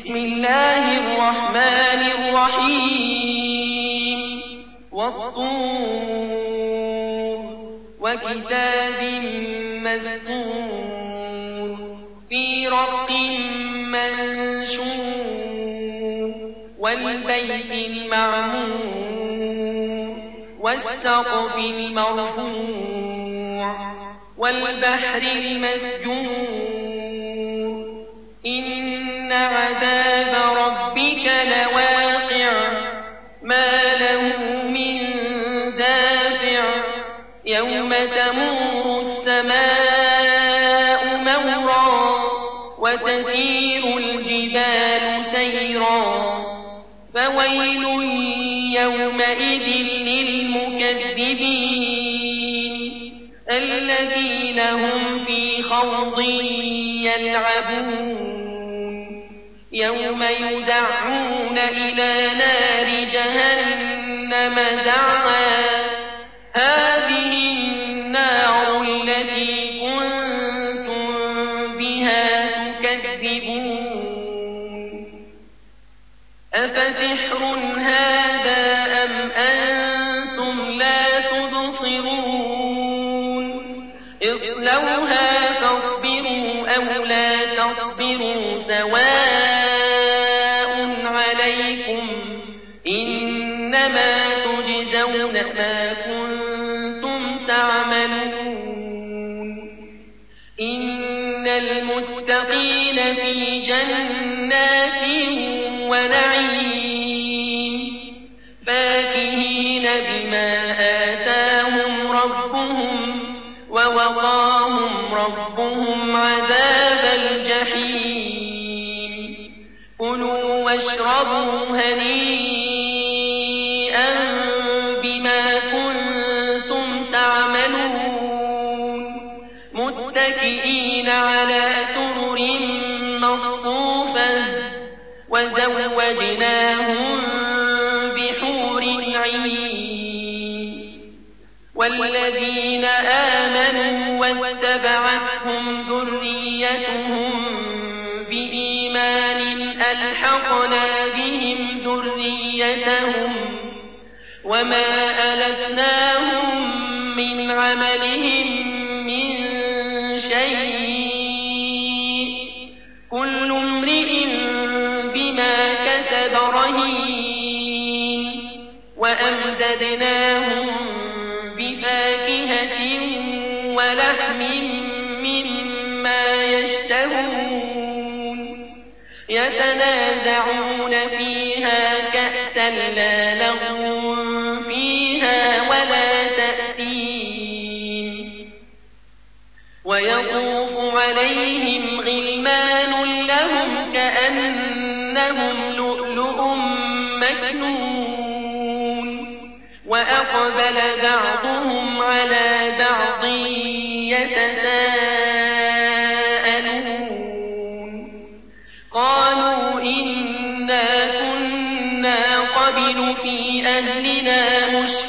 بسم الله الرحمن الرحيم والطور وكتاب مسطور في رق منشور والبيت المعمور والسقف المرفوع والبحر المسجور إن عذاب ربك لواقع ما له من دافع يوم تمور السماء مورا وتسير الجبال سيرا فويل يومئذ للمكذبين الذين هم في خوض يلعبون يوم يدعون إلى نار جهنم دعا هذه النار التي كنتم بها تكذبون أفسحر هذا أم أنتم لا تبصرون اصلوها فاصبروا أو لا تصبروا سواء عليكم إنما تجزون ما كنتم تعملون إن المتقين في جنات ونعيم فاكهين بما آتاهم ربهم ووقاهم ربهم عذاب الجحيم كلوا واشربوا هنيئا بما كنتم تعملون متكئين على سرر مصفوفة وزوجناهم بحور عين والذين آمنوا واتبعتهم ذريتهم بإيمان ألحقنا بهم ذريتهم وما ألتناهم من عملهم من شيء كل امرئ بما كسب رهين وأمددناهم بفاكهة ولحم مما يشتهون يتنازعون فيها كأسا لا لغو فيها ولا تأثيم ويطوف عليهم غلمان لهم كأنهم لؤلؤ مكنون وأقبل بعضهم على بعض يتساءلون قالوا إنا كنا قبل في أهلنا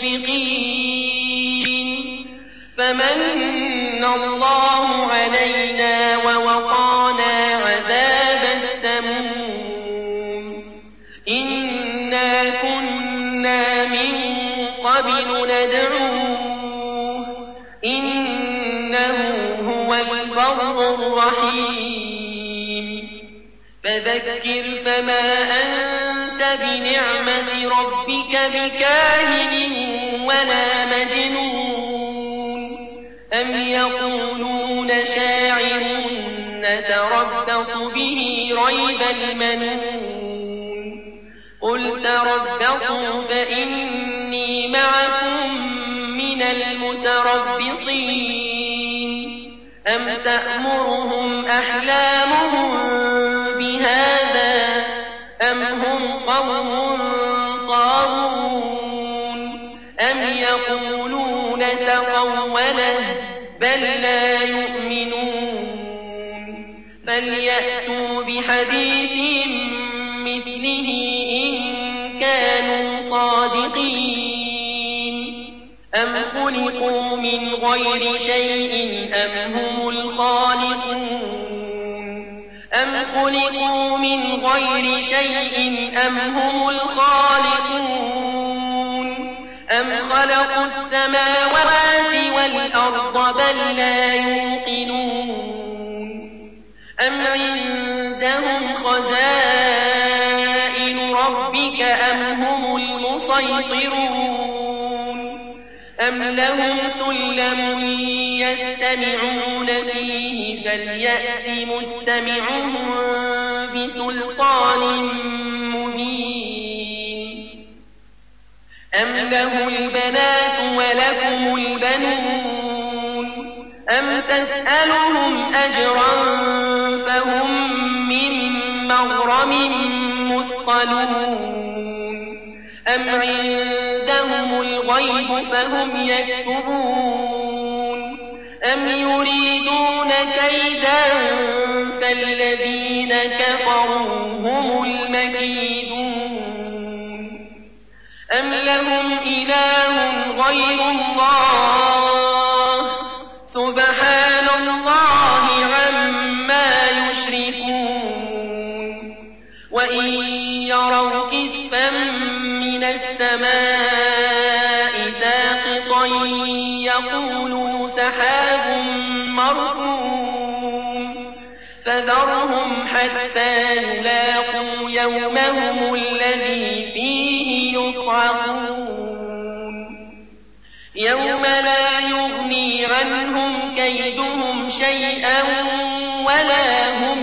مشفقين فمن الله علينا ووقانا عذاب السموم إنا كنا من قبل ندعوه إنه هو البر الرحيم فذكر فما أنت بنعمة ربك بكاهن ولا مجنون أم يقولون شاعر نتربص به ريب المنون قل تربصوا فإني معكم من المتربصين أم تأمرهم أحلامهم بهذا أم هم قوم طاغون أم يقولون تقوله بل لا يؤمنون فليأتوا بحديث مثله إن كانوا صادقين أم خلقوا من غير شيء أم هم الخالقون أم خلقوا من غير شيء أم هم الخالقون أم خلقوا السماوات والأرض بل لا يوقنون أم عندهم خزائن ربك أم هم المسيطرون أم لهم سلم يستمعون فيه فليأت مستمعهم بسلطان مبين أم له البنات ولكم البنون أم تسألهم أجرا فهم من مغرم مثقلون أم عندهم الغيب فهم يكتبون أم يريدون كيدا فالذين كفروا هم المكيدون أم لهم إله غير الله سبحان الله عما يشركون وإن يروا كسفا من السماء ساقطا يقولوا سحاب مركوم فذرهم حتى يلاقوا يومهم الذي فيه يصعقون يوم لا يغني عنهم كيدهم شيئا ولا هم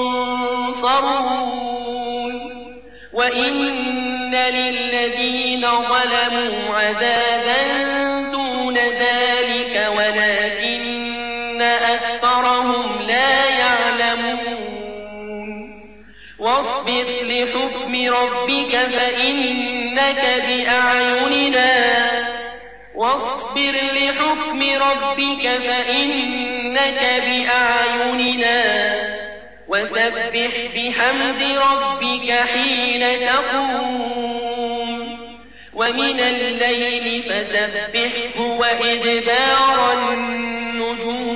ينصرون وإن للذين ظلموا عذابا دون ذلك ولكن أكثرهم لا يعلمون واصبر لحكم ربك فإنك بأعيننا وسبح بحمد ربك حين تقوم ومن الليل فسبحه وإدبار النجوم